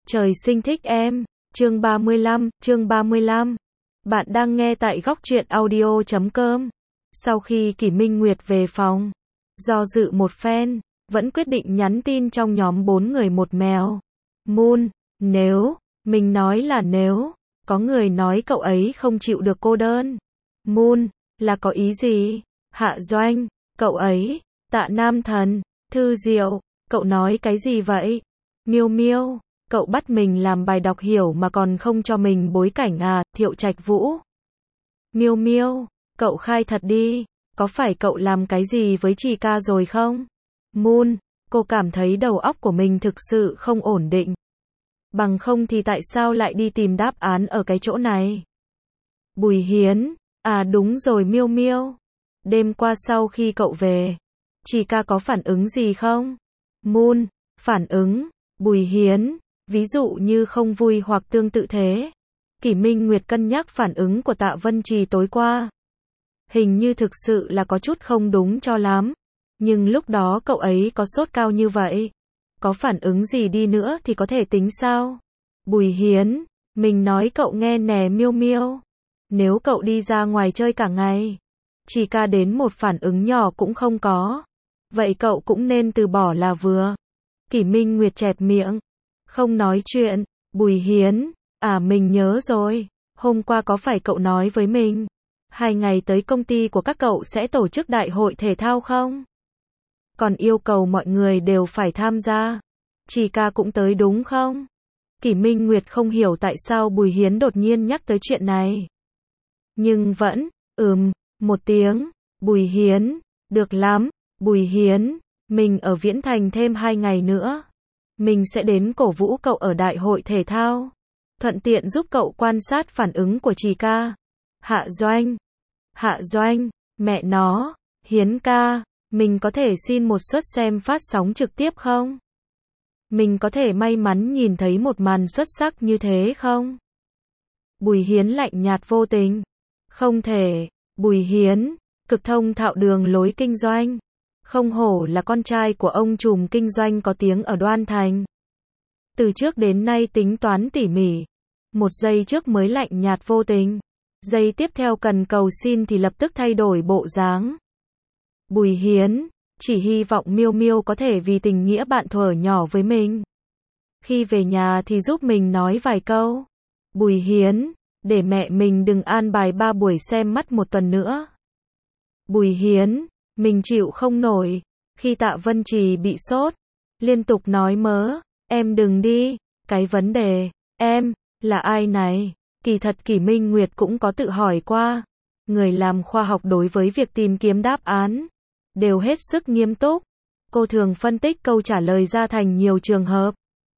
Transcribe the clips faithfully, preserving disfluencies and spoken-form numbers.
Trời sinh thích em. Chương ba mươi lăm, chương ba mươi lăm. Bạn đang nghe tại góc truyện audio chấm com. Sau khi Kỷ Minh Nguyệt về phòng, do dự một phen, vẫn quyết định nhắn tin trong nhóm bốn người một mèo. Moon, nếu, mình nói là nếu, có người nói cậu ấy không chịu được cô đơn. Moon, là có ý gì? Hạ Doanh, cậu ấy, Tạ Nam Thần, Thư Diệu, cậu nói cái gì vậy? Miêu Miêu, cậu bắt mình làm bài đọc hiểu mà còn không cho mình bối cảnh à? Thiệu Trạch Vũ. Miêu Miêu, cậu khai thật đi, có phải cậu làm cái gì với Trì ca rồi không? Moon, cô cảm thấy đầu óc của mình thực sự không ổn định. Bằng không thì tại sao lại đi tìm đáp án ở cái chỗ này? Bùi Hiến, à đúng rồi Miêu Miêu. Đêm qua sau khi cậu về, Trì ca có phản ứng gì không? Moon, phản ứng, Bùi Hiến, ví dụ như không vui hoặc tương tự thế. Kỷ Minh Nguyệt cân nhắc phản ứng của Tạ Vân Trì tối qua. Hình như thực sự là có chút không đúng cho lắm. Nhưng lúc đó cậu ấy có sốt cao như vậy. Có phản ứng gì đi nữa thì có thể tính sao? Bùi Hiến, mình nói cậu nghe nè Miêu Miêu. Nếu cậu đi ra ngoài chơi cả ngày, Trì ca đến một phản ứng nhỏ cũng không có, vậy cậu cũng nên từ bỏ là vừa. Kỷ Minh Nguyệt chẹp miệng, không nói chuyện. Bùi Hiến, à mình nhớ rồi, hôm qua có phải cậu nói với mình, hai ngày tới công ty của các cậu sẽ tổ chức đại hội thể thao không? Còn yêu cầu mọi người đều phải tham gia. Trì ca cũng tới đúng không? Kỷ Minh Nguyệt không hiểu tại sao Bùi Hiến đột nhiên nhắc tới chuyện này. Nhưng vẫn, ừm, một tiếng. Bùi Hiến, được lắm. Bùi Hiến, mình ở Viễn Thành thêm hai ngày nữa. Mình sẽ đến cổ vũ cậu ở đại hội thể thao. Thuận tiện giúp cậu quan sát phản ứng của Trì ca. Hạ Doanh. Hạ Doanh, mẹ nó. Hiến ca, mình có thể xin một suất xem phát sóng trực tiếp không? Mình có thể may mắn nhìn thấy một màn xuất sắc như thế không? Bùi Hiến lạnh nhạt vô tình. Không thể. Bùi Hiến, cực thông thạo đường lối kinh doanh. Không hổ là con trai của ông trùm kinh doanh có tiếng ở Đoan Thành. Từ trước đến nay tính toán tỉ mỉ. Một giây trước mới lạnh nhạt vô tình. Giây tiếp theo cần cầu xin thì lập tức thay đổi bộ dáng. Bùi Hiến, chỉ hy vọng Miêu Miêu có thể vì tình nghĩa bạn thuở nhỏ với mình. Khi về nhà thì giúp mình nói vài câu. Bùi Hiến, để mẹ mình đừng an bài ba buổi xem mắt một tuần nữa. Bùi Hiến, mình chịu không nổi. Khi Tạ Vân Trì bị sốt, liên tục nói mớ, em đừng đi. Cái vấn đề, em, là ai này? Kỳ thật Kỷ Minh Nguyệt cũng có tự hỏi qua. Người làm khoa học đối với việc tìm kiếm đáp án đều hết sức nghiêm túc. Cô thường phân tích câu trả lời ra thành nhiều trường hợp.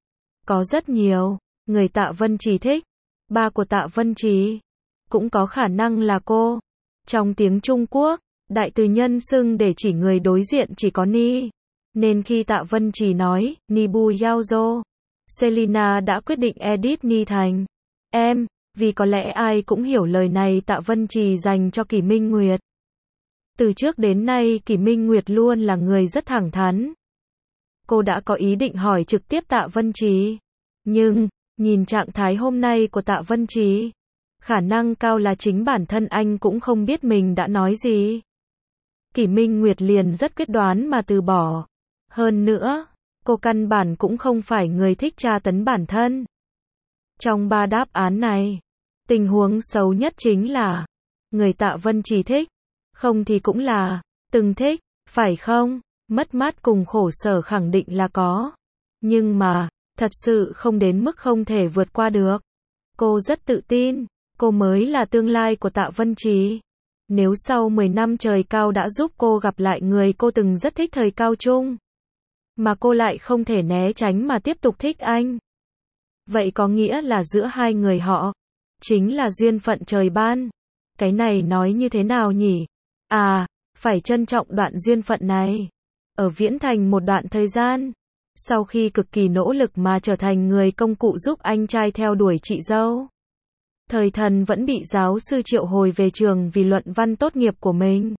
Có rất nhiều người Tạ Vân Trì thích. Ba của Tạ Vân Trì cũng có khả năng là cô. Trong tiếng Trung Quốc, đại từ nhân xưng để chỉ người đối diện chỉ có Ni. Nên khi Tạ Vân Trì nói Ni Bu Yao Zhou, Selina đã quyết định edit Ni thành em, vì có lẽ ai cũng hiểu lời này Tạ Vân Trì dành cho Kỷ Minh Nguyệt. Từ trước đến nay Kỷ Minh Nguyệt luôn là người rất thẳng thắn. Cô đã có ý định hỏi trực tiếp Tạ Vân Trì. Nhưng, nhìn trạng thái hôm nay của Tạ Vân Trì, khả năng cao là chính bản thân anh cũng không biết mình đã nói gì. Kỷ Minh Nguyệt liền rất quyết đoán mà từ bỏ. Hơn nữa, cô căn bản cũng không phải người thích tra tấn bản thân. Trong ba đáp án này, tình huống xấu nhất chính là người Tạ Vân Trì thích, không thì cũng là từng thích, phải không? Mất mát cùng khổ sở khẳng định là có. Nhưng mà, thật sự không đến mức không thể vượt qua được. Cô rất tự tin, cô mới là tương lai của Tạ Vân Trì. Nếu sau mười năm trời cao đã giúp cô gặp lại người cô từng rất thích thời cao trung, mà cô lại không thể né tránh mà tiếp tục thích anh, vậy có nghĩa là giữa hai người họ chính là duyên phận trời ban. Cái này nói như thế nào nhỉ? À, phải trân trọng đoạn duyên phận này. Ở Viễn Thành một đoạn thời gian, sau khi cực kỳ nỗ lực mà trở thành người công cụ giúp anh trai theo đuổi chị dâu, Thời Thần vẫn bị giáo sư triệu hồi về trường vì luận văn tốt nghiệp của mình.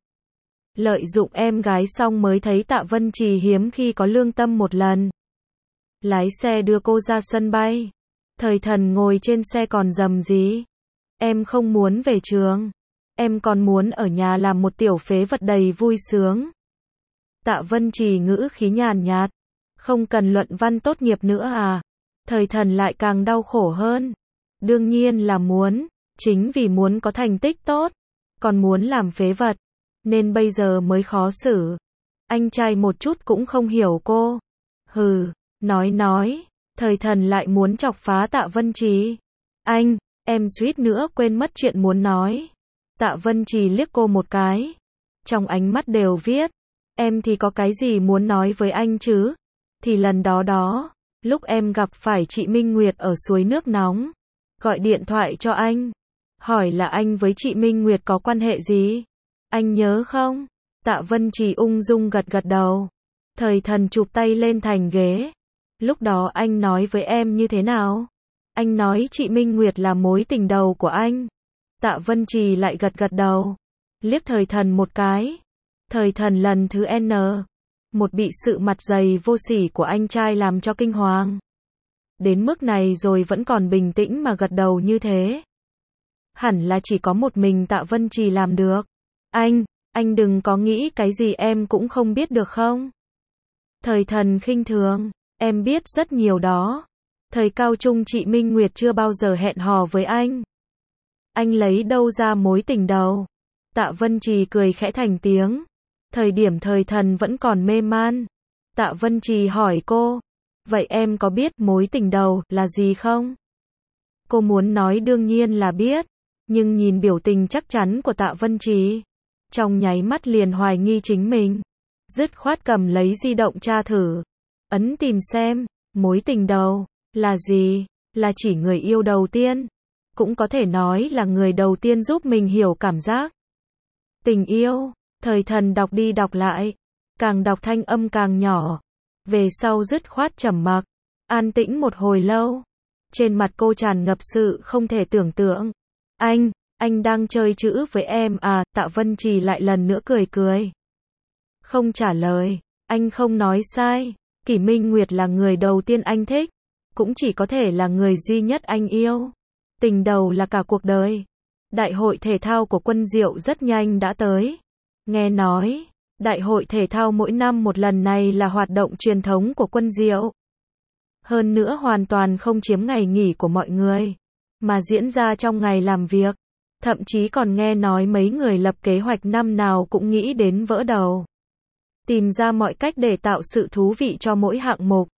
Lợi dụng em gái xong mới thấy Tạ Vân Trì hiếm khi có lương tâm một lần. Lái xe đưa cô ra sân bay. Thời Thần ngồi trên xe còn rầm rì. Em không muốn về trường. Em còn muốn ở nhà làm một tiểu phế vật đầy vui sướng. Tạ Vân Trì ngữ khí nhàn nhạt. Không cần luận văn tốt nghiệp nữa à? Thời Thần lại càng đau khổ hơn. Đương nhiên là muốn. Chính vì muốn có thành tích tốt. Còn muốn làm phế vật. Nên bây giờ mới khó xử. Anh trai một chút cũng không hiểu cô. Hừ, nói nói. Thời Thần lại muốn chọc phá Tạ Vân Trì. Anh, em suýt nữa quên mất chuyện muốn nói. Tạ Vân Trì liếc cô một cái. Trong ánh mắt đều viết. Em thì có cái gì muốn nói với anh chứ? Thì lần đó đó, lúc em gặp phải chị Minh Nguyệt ở suối nước nóng. Gọi điện thoại cho anh. Hỏi là anh với chị Minh Nguyệt có quan hệ gì? Anh nhớ không? Tạ Vân Trì ung dung gật gật đầu. Thời Thần chụp tay lên thành ghế. Lúc đó anh nói với em như thế nào? Anh nói chị Minh Nguyệt là mối tình đầu của anh. Tạ Vân Trì lại gật gật đầu. Liếc Thời Thần một cái. Thời Thần lần thứ N. Một bị sự mặt dày vô sỉ của anh trai làm cho kinh hoàng. Đến mức này rồi vẫn còn bình tĩnh mà gật đầu như thế. Hẳn là chỉ có một mình Tạ Vân Trì làm được. Anh, anh đừng có nghĩ cái gì em cũng không biết được không? Thời Thần khinh thường. Em biết rất nhiều đó. Thời cao trung chị Minh Nguyệt chưa bao giờ hẹn hò với anh. Anh lấy đâu ra mối tình đầu? Tạ Vân Trì cười khẽ thành tiếng. Thời điểm Thời Thần vẫn còn mê man. Tạ Vân Trì hỏi cô. Vậy em có biết mối tình đầu là gì không? Cô muốn nói đương nhiên là biết. Nhưng nhìn biểu tình chắc chắn của Tạ Vân Trì. Trong nháy mắt liền hoài nghi chính mình. Dứt khoát cầm lấy di động tra thử. Ấn tìm xem. Mối tình đầu là gì? Là chỉ người yêu đầu tiên. Cũng có thể nói là người đầu tiên giúp mình hiểu cảm giác. Tình yêu. Thời Thần đọc đi đọc lại. Càng đọc thanh âm càng nhỏ. Về sau dứt khoát trầm mặc. An tĩnh một hồi lâu. Trên mặt cô tràn ngập sự không thể tưởng tượng. Anh, anh đang chơi chữ với em à? Tạ Vân Trì lại lần nữa cười cười. Không trả lời. Anh không nói sai. Kỷ Minh Nguyệt là người đầu tiên anh thích. Cũng chỉ có thể là người duy nhất anh yêu. Tình đầu là cả cuộc đời. Đại hội thể thao của Quân Diệu rất nhanh đã tới. Nghe nói, đại hội thể thao mỗi năm một lần này là hoạt động truyền thống của Quân Diệu. Hơn nữa hoàn toàn không chiếm ngày nghỉ của mọi người, mà diễn ra trong ngày làm việc. Thậm chí còn nghe nói mấy người lập kế hoạch năm nào cũng nghĩ đến vỡ đầu. Tìm ra mọi cách để tạo sự thú vị cho mỗi hạng mục.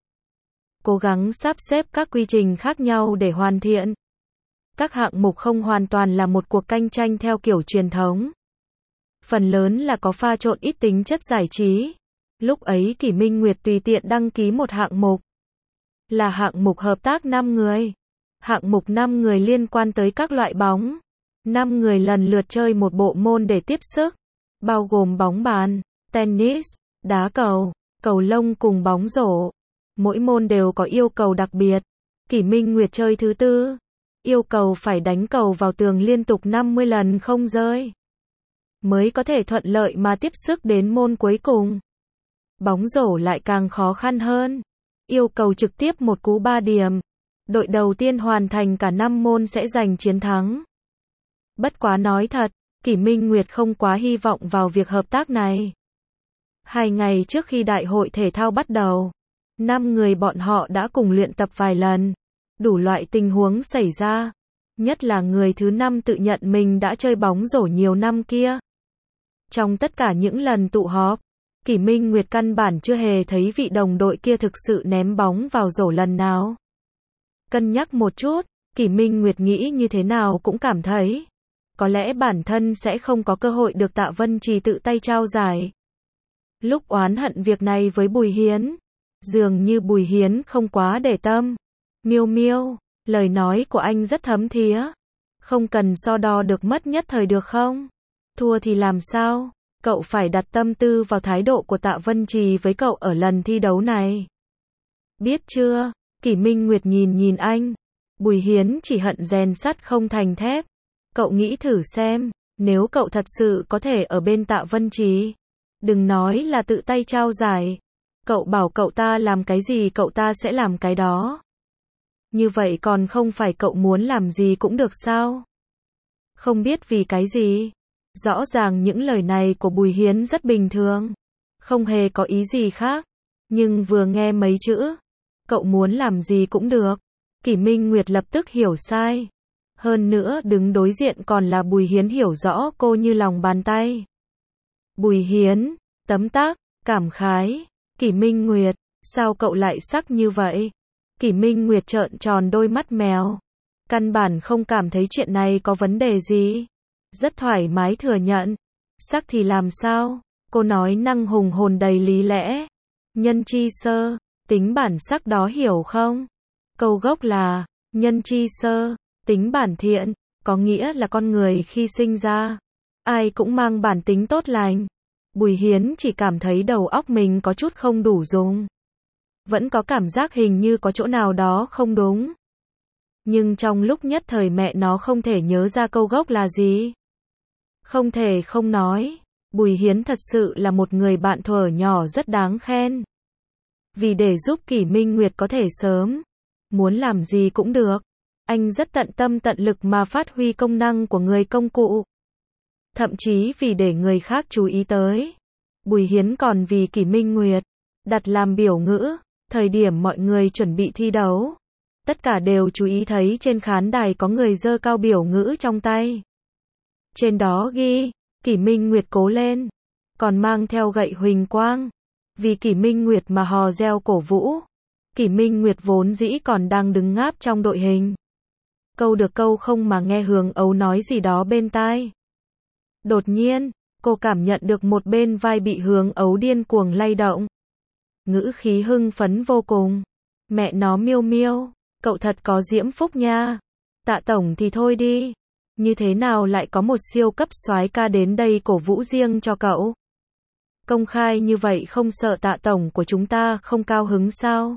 Cố gắng sắp xếp các quy trình khác nhau để hoàn thiện. Các hạng mục không hoàn toàn là một cuộc cạnh tranh theo kiểu truyền thống. Phần lớn là có pha trộn ít tính chất giải trí. Lúc ấy Kỷ Minh Nguyệt tùy tiện đăng ký một hạng mục. Là hạng mục hợp tác năm người. Hạng mục năm người liên quan tới các loại bóng. năm người lần lượt chơi một bộ môn để tiếp sức. Bao gồm bóng bàn, tennis, đá cầu, cầu lông cùng bóng rổ. Mỗi môn đều có yêu cầu đặc biệt. Kỷ Minh Nguyệt chơi thứ tư. Yêu cầu phải đánh cầu vào tường liên tục năm mươi lần không rơi. Mới có thể thuận lợi mà tiếp sức đến môn cuối cùng. Bóng rổ lại càng khó khăn hơn. Yêu cầu trực tiếp một cú ba điểm. Đội đầu tiên hoàn thành cả năm môn sẽ giành chiến thắng. Bất quá nói thật, Kỷ Minh Nguyệt không quá hy vọng vào việc hợp tác này. Hai ngày trước khi đại hội thể thao bắt đầu, năm người bọn họ đã cùng luyện tập vài lần. Đủ loại tình huống xảy ra. Nhất là người thứ năm tự nhận mình đã chơi bóng rổ nhiều năm kia. Trong tất cả những lần tụ họp, Kỷ Minh Nguyệt căn bản chưa hề thấy vị đồng đội kia thực sự ném bóng vào rổ lần nào. Cân nhắc một chút, Kỷ Minh Nguyệt nghĩ như thế nào cũng cảm thấy có lẽ bản thân sẽ không có cơ hội được Tạ Vân Trì tự tay trao giải. Lúc oán hận việc này với Bùi Hiến, dường như Bùi Hiến không quá để tâm. Miêu Miêu, lời nói của anh rất thấm thía. Không cần so đo được mất nhất thời được không? Thua thì làm sao? Cậu phải đặt tâm tư vào thái độ của Tạ Vân Trì với cậu ở lần thi đấu này. Biết chưa? Kỷ Minh Nguyệt nhìn nhìn anh. Bùi Hiến chỉ hận rèn sắt không thành thép. Cậu nghĩ thử xem, nếu cậu thật sự có thể ở bên Tạ Vân Trì, đừng nói là tự tay trao giải. Cậu bảo cậu ta làm cái gì cậu ta sẽ làm cái đó. Như vậy còn không phải cậu muốn làm gì cũng được sao? Không biết vì cái gì. Rõ ràng những lời này của Bùi Hiến rất bình thường. Không hề có ý gì khác. Nhưng vừa nghe mấy chữ, cậu muốn làm gì cũng được. Kỷ Minh Nguyệt lập tức hiểu sai. Hơn nữa đứng đối diện còn là Bùi Hiến hiểu rõ cô như lòng bàn tay. Bùi Hiến, tấm tắc, cảm khái. Kỷ Minh Nguyệt, sao cậu lại sắc như vậy? Kỷ Minh Nguyệt trợn tròn đôi mắt mèo. Căn bản không cảm thấy chuyện này có vấn đề gì. Rất thoải mái thừa nhận. Sắc thì làm sao? Cô nói năng hùng hồn đầy lý lẽ. Nhân chi sơ, tính bản sắc đó hiểu không? Câu gốc là, nhân chi sơ, tính bản thiện, có nghĩa là con người khi sinh ra, ai cũng mang bản tính tốt lành. Bùi Hiến chỉ cảm thấy đầu óc mình có chút không đủ dùng. Vẫn có cảm giác hình như có chỗ nào đó không đúng. Nhưng trong lúc nhất thời mẹ nó không thể nhớ ra câu gốc là gì. Không thể không nói, Bùi Hiến thật sự là một người bạn thuở nhỏ rất đáng khen. Vì để giúp Kỷ Minh Nguyệt có thể sớm, muốn làm gì cũng được, anh rất tận tâm tận lực mà phát huy công năng của người công cụ. Thậm chí vì để người khác chú ý tới, Bùi Hiến còn vì Kỷ Minh Nguyệt đặt làm biểu ngữ, thời điểm mọi người chuẩn bị thi đấu. Tất cả đều chú ý thấy trên khán đài có người giơ cao biểu ngữ trong tay. Trên đó ghi, Kỷ Minh Nguyệt cố lên, còn mang theo gậy huỳnh quang. Vì Kỷ Minh Nguyệt mà hò reo cổ vũ. Kỷ Minh Nguyệt vốn dĩ còn đang đứng ngáp trong đội hình. Câu được câu không mà nghe Hướng Ấu nói gì đó bên tai. Đột nhiên, cô cảm nhận được một bên vai bị Hướng Ấu điên cuồng lay động. Ngữ khí hưng phấn vô cùng. Mẹ nó Miêu Miêu, cậu thật có diễm phúc nha. Tạ tổng thì thôi đi. Như thế nào lại có một siêu cấp soái ca đến đây cổ vũ riêng cho cậu? Công khai như vậy không sợ Tạ tổng của chúng ta không cao hứng sao?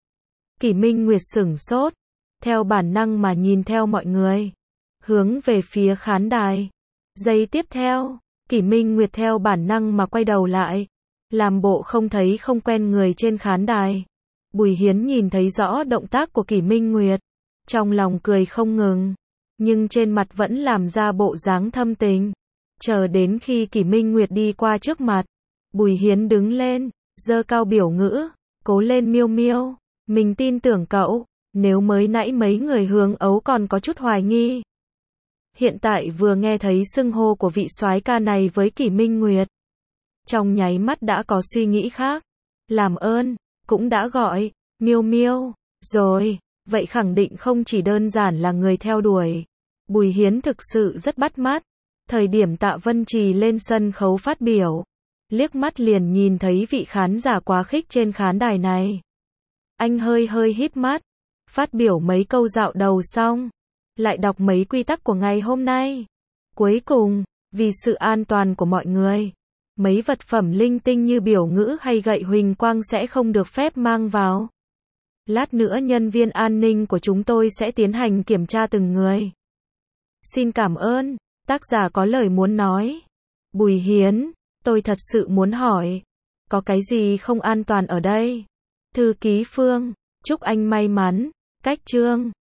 Kỷ Minh Nguyệt sửng sốt, theo bản năng mà nhìn theo mọi người, hướng về phía khán đài. Giây tiếp theo, Kỷ Minh Nguyệt theo bản năng mà quay đầu lại, làm bộ không thấy không quen người trên khán đài. Bùi Hiến nhìn thấy rõ động tác của Kỷ Minh Nguyệt, trong lòng cười không ngừng, nhưng trên mặt vẫn làm ra bộ dáng thâm tình. Chờ đến khi Kỷ Minh Nguyệt đi qua trước mặt, Bùi Hiến đứng lên, giơ cao biểu ngữ, cố lên Miêu Miêu, mình tin tưởng cậu. Nếu mới nãy mấy người Hướng Ấu còn có chút hoài nghi, hiện tại vừa nghe thấy xưng hô của vị soái ca này với Kỷ Minh Nguyệt, trong nháy mắt đã có suy nghĩ khác. Làm ơn, cũng đã gọi Miêu Miêu rồi, vậy khẳng định không chỉ đơn giản là người theo đuổi. Bùi Hiến thực sự rất bắt mắt. Thời điểm Tạ Vân Trì lên sân khấu phát biểu, liếc mắt liền nhìn thấy vị khán giả quá khích trên khán đài này. Anh hơi hơi híp mắt, phát biểu mấy câu dạo đầu xong, lại đọc mấy quy tắc của ngày hôm nay. Cuối cùng, vì sự an toàn của mọi người, mấy vật phẩm linh tinh như biểu ngữ hay gậy huỳnh quang sẽ không được phép mang vào. Lát nữa nhân viên an ninh của chúng tôi sẽ tiến hành kiểm tra từng người. Xin cảm ơn, tác giả có lời muốn nói. Bùi Hiến, tôi thật sự muốn hỏi, có cái gì không an toàn ở đây? Thư ký Phương, chúc anh may mắn. Cách chương